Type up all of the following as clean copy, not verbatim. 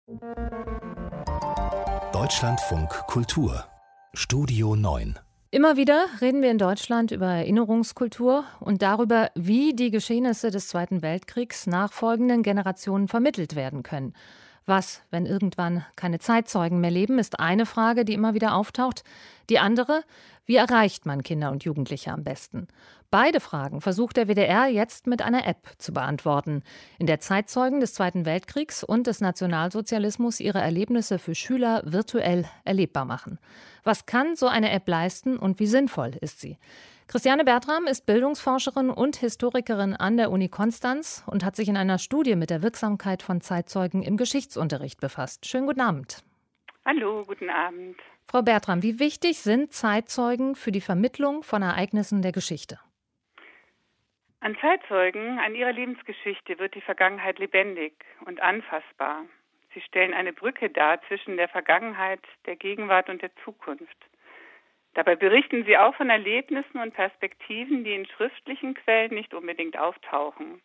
Deutschlandfunk Kultur Studio 9. Immer wieder reden wir in Deutschland über Erinnerungskultur und darüber, wie die Geschehnisse des Zweiten Weltkriegs nachfolgenden Generationen vermittelt werden können. Was, wenn irgendwann keine Zeitzeugen mehr leben, ist eine Frage, die immer wieder auftaucht. Die andere, wie erreicht man Kinder und Jugendliche am besten? Beide Fragen versucht der WDR jetzt mit einer App zu beantworten, in der Zeitzeugen des Zweiten Weltkriegs und des Nationalsozialismus ihre Erlebnisse für Schüler virtuell erlebbar machen. Was kann so eine App leisten und wie sinnvoll ist sie? Christiane Bertram ist Bildungsforscherin und Historikerin an der Uni Konstanz und hat sich in einer Studie mit der Wirksamkeit von Zeitzeugen im Geschichtsunterricht befasst. Schönen guten Abend. Hallo, guten Abend. Frau Bertram, wie wichtig sind Zeitzeugen für die Vermittlung von Ereignissen der Geschichte? An Zeitzeugen, an ihrer Lebensgeschichte wird die Vergangenheit lebendig und anfassbar. Sie stellen eine Brücke dar zwischen der Vergangenheit, der Gegenwart und der Zukunft. Dabei berichten sie auch von Erlebnissen und Perspektiven, die in schriftlichen Quellen nicht unbedingt auftauchen.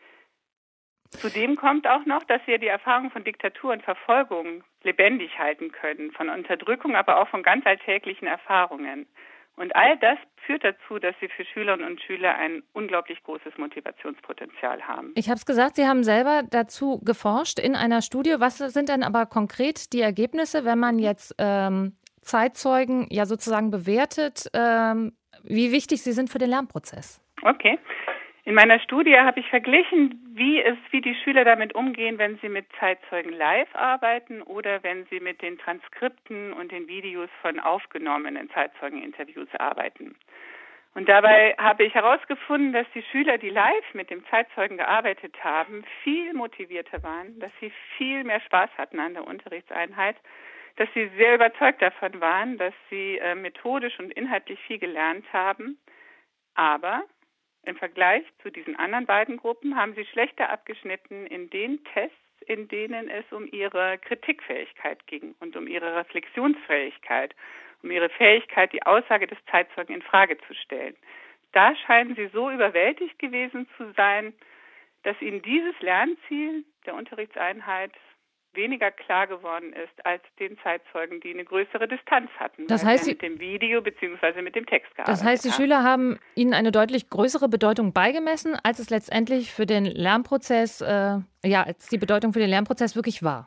Zudem kommt auch noch, dass sie die Erfahrung von Diktatur und Verfolgung lebendig halten können, von Unterdrückung, aber auch von ganz alltäglichen Erfahrungen. Und all das führt dazu, dass sie für Schülerinnen und Schüler ein unglaublich großes Motivationspotenzial haben. Ich habe es gesagt, Sie haben selber dazu geforscht in einer Studie. Was sind denn aber konkret die Ergebnisse, wenn man jetzt Zeitzeugen ja sozusagen bewertet, wie wichtig sie sind für den Lernprozess? Okay. In meiner Studie habe ich verglichen, wie die Schüler damit umgehen, wenn sie mit Zeitzeugen live arbeiten oder wenn sie mit den Transkripten und den Videos von aufgenommenen Zeitzeugeninterviews arbeiten. Und dabei habe ich herausgefunden, dass die Schüler, die live mit dem Zeitzeugen gearbeitet haben, viel motivierter waren, dass sie viel mehr Spaß hatten an der Unterrichtseinheit, dass sie sehr überzeugt davon waren, dass sie methodisch und inhaltlich viel gelernt haben. Aber im Vergleich zu diesen anderen beiden Gruppen haben sie schlechter abgeschnitten in den Tests, in denen es um ihre Kritikfähigkeit ging und um ihre Reflexionsfähigkeit, um ihre Fähigkeit, die Aussage des Zeitzeugen in Frage zu stellen. Da scheinen sie so überwältigt gewesen zu sein, dass ihnen dieses Lernziel der Unterrichtseinheit weniger klar geworden ist als den Zeitzeugen, die eine größere Distanz hatten, das weil heißt, sie mit dem Video bzw. mit dem Text gearbeitet haben. Das heißt, die Schüler haben ihnen eine deutlich größere Bedeutung beigemessen, als es letztendlich für den Lernprozess, als die Bedeutung für den Lernprozess wirklich war.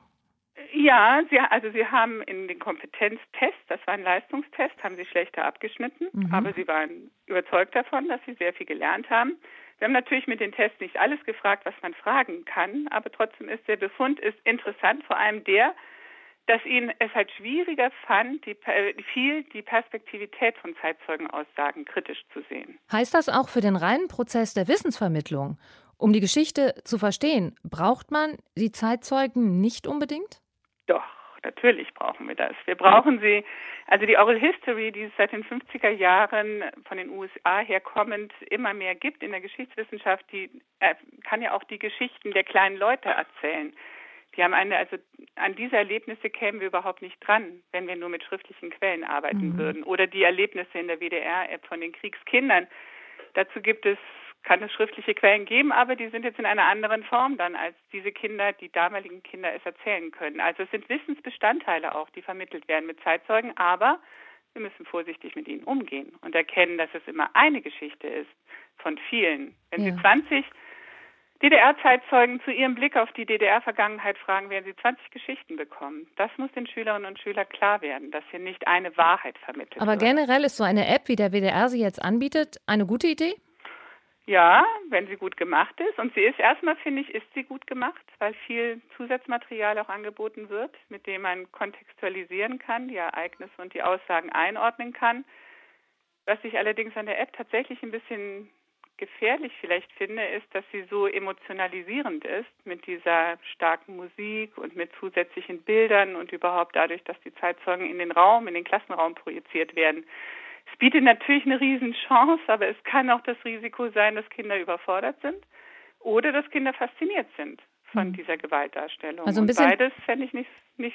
Ja, sie haben in den Kompetenztest, das war ein Leistungstest, haben sie schlechter abgeschnitten, aber sie waren überzeugt davon, dass sie sehr viel gelernt haben. Wir haben natürlich mit den Tests nicht alles gefragt, was man fragen kann, aber trotzdem ist der Befund interessant, vor allem dass ihnen es halt schwieriger fand, die Perspektivität von Zeitzeugenaussagen kritisch zu sehen. Heißt das auch für den reinen Prozess der Wissensvermittlung? Um die Geschichte zu verstehen, braucht man die Zeitzeugen nicht unbedingt? Doch, natürlich brauchen wir das. Wir brauchen sie. Also die Oral History, die es seit den 50er Jahren von den USA herkommend immer mehr gibt in der Geschichtswissenschaft, die kann ja auch die Geschichten der kleinen Leute erzählen. Die haben an diese Erlebnisse kämen wir überhaupt nicht dran, wenn wir nur mit schriftlichen Quellen arbeiten würden. Oder die Erlebnisse in der WDR-App von den Kriegskindern. Dazu kann es schriftliche Quellen geben, aber die sind jetzt in einer anderen Form dann, als die damaligen Kinder es erzählen können. Also es sind Wissensbestandteile auch, die vermittelt werden mit Zeitzeugen, aber wir müssen vorsichtig mit ihnen umgehen und erkennen, dass es immer eine Geschichte ist von vielen. Wenn Sie 20 DDR-Zeitzeugen zu ihrem Blick auf die DDR-Vergangenheit fragen, werden sie 20 Geschichten bekommen. Das muss den Schülerinnen und Schülern klar werden, dass hier nicht eine Wahrheit vermittelt wird. Aber generell ist so eine App, wie der WDR sie jetzt anbietet, eine gute Idee? Ja, wenn sie gut gemacht ist. Und sie ist erstmal, finde ich, ist sie gut gemacht, weil viel Zusatzmaterial auch angeboten wird, mit dem man kontextualisieren kann, die Ereignisse und die Aussagen einordnen kann. Was ich allerdings an der App tatsächlich ein bisschen gefährlich vielleicht finde, ist, dass sie so emotionalisierend ist mit dieser starken Musik und mit zusätzlichen Bildern und überhaupt dadurch, dass die Zeitzeugen in den Klassenraum projiziert werden. Es bietet natürlich eine Riesenchance, aber es kann auch das Risiko sein, dass Kinder überfordert sind oder dass Kinder fasziniert sind von dieser Gewaltdarstellung. Also ein bisschen beides fände ich nicht.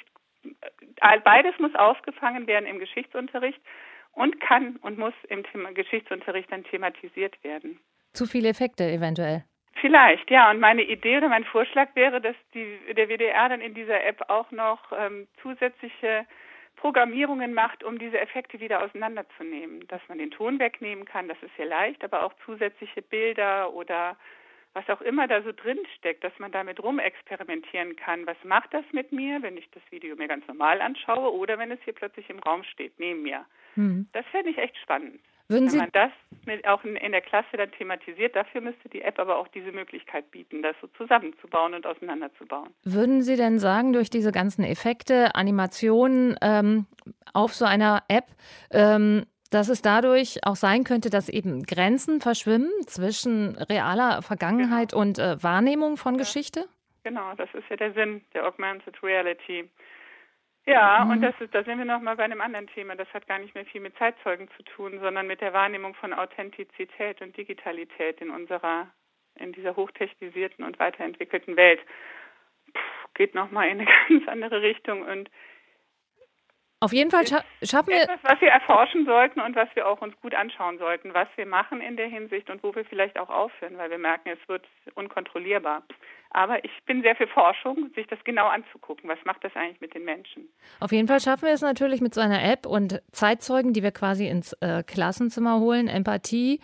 Beides muss aufgefangen werden im Geschichtsunterricht und kann und muss im Geschichtsunterricht dann thematisiert werden. Zu viele Effekte eventuell. Vielleicht, ja. Und meine Idee oder mein Vorschlag wäre, dass der WDR dann in dieser App auch noch zusätzliche Programmierungen macht, um diese Effekte wieder auseinanderzunehmen. Dass man den Ton wegnehmen kann, das ist sehr leicht, aber auch zusätzliche Bilder oder was auch immer da so drin steckt, dass man damit rumexperimentieren kann. Was macht das mit mir, wenn ich das Video mir ganz normal anschaue oder wenn es hier plötzlich im Raum steht, neben mir? Das fände ich echt spannend. Wenn man das auch in der Klasse dann thematisiert, dafür müsste die App aber auch diese Möglichkeit bieten, das so zusammenzubauen und auseinanderzubauen. Würden Sie denn sagen, durch diese ganzen Effekte, Animationen auf so einer App, dass es dadurch auch sein könnte, dass eben Grenzen verschwimmen zwischen realer Vergangenheit und Wahrnehmung von Geschichte? Genau, das ist ja der Sinn der Augmented Reality. Ja, und da sind wir nochmal bei einem anderen Thema. Das hat gar nicht mehr viel mit Zeitzeugen zu tun, sondern mit der Wahrnehmung von Authentizität und Digitalität in dieser hochtechnisierten und weiterentwickelten Welt. Geht nochmal in eine ganz andere Richtung und auf jeden Fall schaffen wir etwas, was wir erforschen sollten und was wir auch uns gut anschauen sollten, was wir machen in der Hinsicht und wo wir vielleicht auch aufhören, weil wir merken, es wird unkontrollierbar. Aber ich bin sehr für Forschung, sich das genau anzugucken. Was macht das eigentlich mit den Menschen? Auf jeden Fall schaffen wir es natürlich mit so einer App und Zeitzeugen, die wir quasi ins Klassenzimmer holen, Empathie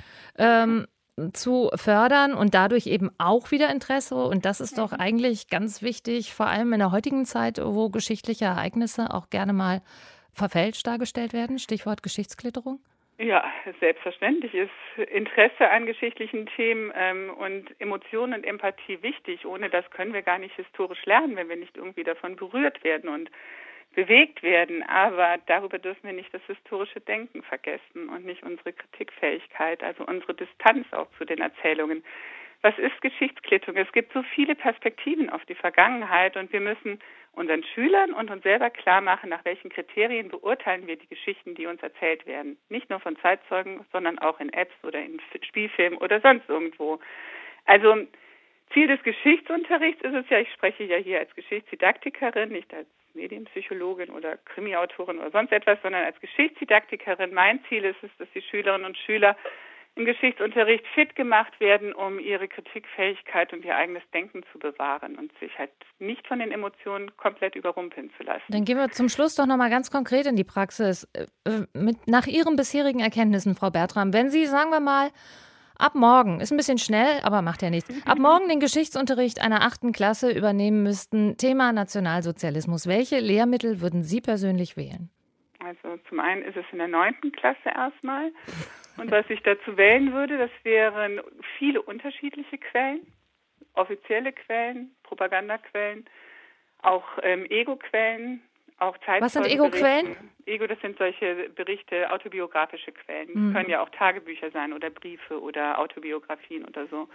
zu fördern und dadurch eben auch wieder Interesse. Und das ist doch eigentlich ganz wichtig, vor allem in der heutigen Zeit, wo geschichtliche Ereignisse auch gerne mal verfälscht dargestellt werden. Stichwort Geschichtsklitterung. Ja, selbstverständlich ist Interesse an geschichtlichen Themen und Emotionen und Empathie wichtig. Ohne das können wir gar nicht historisch lernen, wenn wir nicht irgendwie davon berührt werden und bewegt werden. Aber darüber dürfen wir nicht das historische Denken vergessen und nicht unsere Kritikfähigkeit, also unsere Distanz auch zu den Erzählungen. Was ist Geschichtsklitterung? Es gibt so viele Perspektiven auf die Vergangenheit und wir müssen unseren Schülern und uns selber klar machen, nach welchen Kriterien beurteilen wir die Geschichten, die uns erzählt werden. Nicht nur von Zeitzeugen, sondern auch in Apps oder in Spielfilmen oder sonst irgendwo. Also Ziel des Geschichtsunterrichts ist es ja, ich spreche ja hier als Geschichtsdidaktikerin, nicht als Medienpsychologin oder Krimiautorin oder sonst etwas, sondern als Geschichtsdidaktikerin. Mein Ziel ist es, dass die Schülerinnen und Schüler im Geschichtsunterricht fit gemacht werden, um ihre Kritikfähigkeit und ihr eigenes Denken zu bewahren und sich halt nicht von den Emotionen komplett überrumpeln zu lassen. Dann gehen wir zum Schluss doch nochmal ganz konkret in die Praxis. Nach Ihren bisherigen Erkenntnissen, Frau Bertram, wenn Sie, sagen wir mal, ab morgen, ist ein bisschen schnell, aber macht ja nichts, ab morgen den Geschichtsunterricht einer 8. Klasse übernehmen müssten, Thema Nationalsozialismus, welche Lehrmittel würden Sie persönlich wählen? Also zum einen ist es in der 9. Klasse erstmal. Und was ich dazu wählen würde, das wären viele unterschiedliche Quellen, offizielle Quellen, Propagandaquellen, auch Ego-Quellen, auch Zeitzeugenberichte. Was sind Ego-Quellen? Ego, das sind solche Berichte, autobiografische Quellen. Das können ja auch Tagebücher sein oder Briefe oder Autobiografien oder so.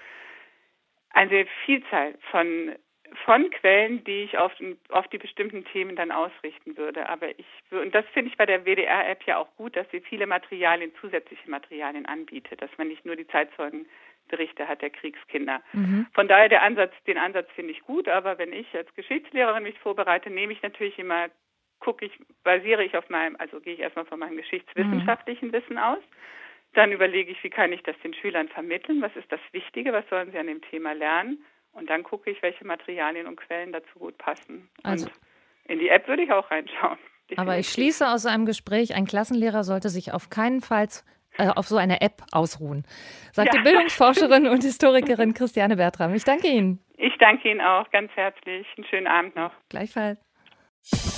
Eine Vielzahl von Quellen, die ich auf die bestimmten Themen dann ausrichten würde. Und das finde ich bei der WDR-App ja auch gut, dass sie viele zusätzliche Materialien anbietet, dass man nicht nur die Zeitzeugenberichte hat der Kriegskinder. Von daher den Ansatz finde ich gut, aber wenn ich als Geschichtslehrerin mich vorbereite, nehme ich natürlich immer, basiere ich gehe ich erstmal von meinem geschichtswissenschaftlichen Wissen aus. Dann überlege ich, wie kann ich das den Schülern vermitteln, was ist das Wichtige, was sollen sie an dem Thema lernen? Und dann gucke ich, welche Materialien und Quellen dazu gut passen. Also, und in die App würde ich auch reinschauen. Aber ich schließe aus einem Gespräch, ein Klassenlehrer sollte sich auf keinen Fall auf so eine App ausruhen, sagt die Bildungsforscherin und Historikerin Christiane Bertram. Ich danke Ihnen. Ich danke Ihnen auch ganz herzlich. Einen schönen Abend noch. Gleichfalls.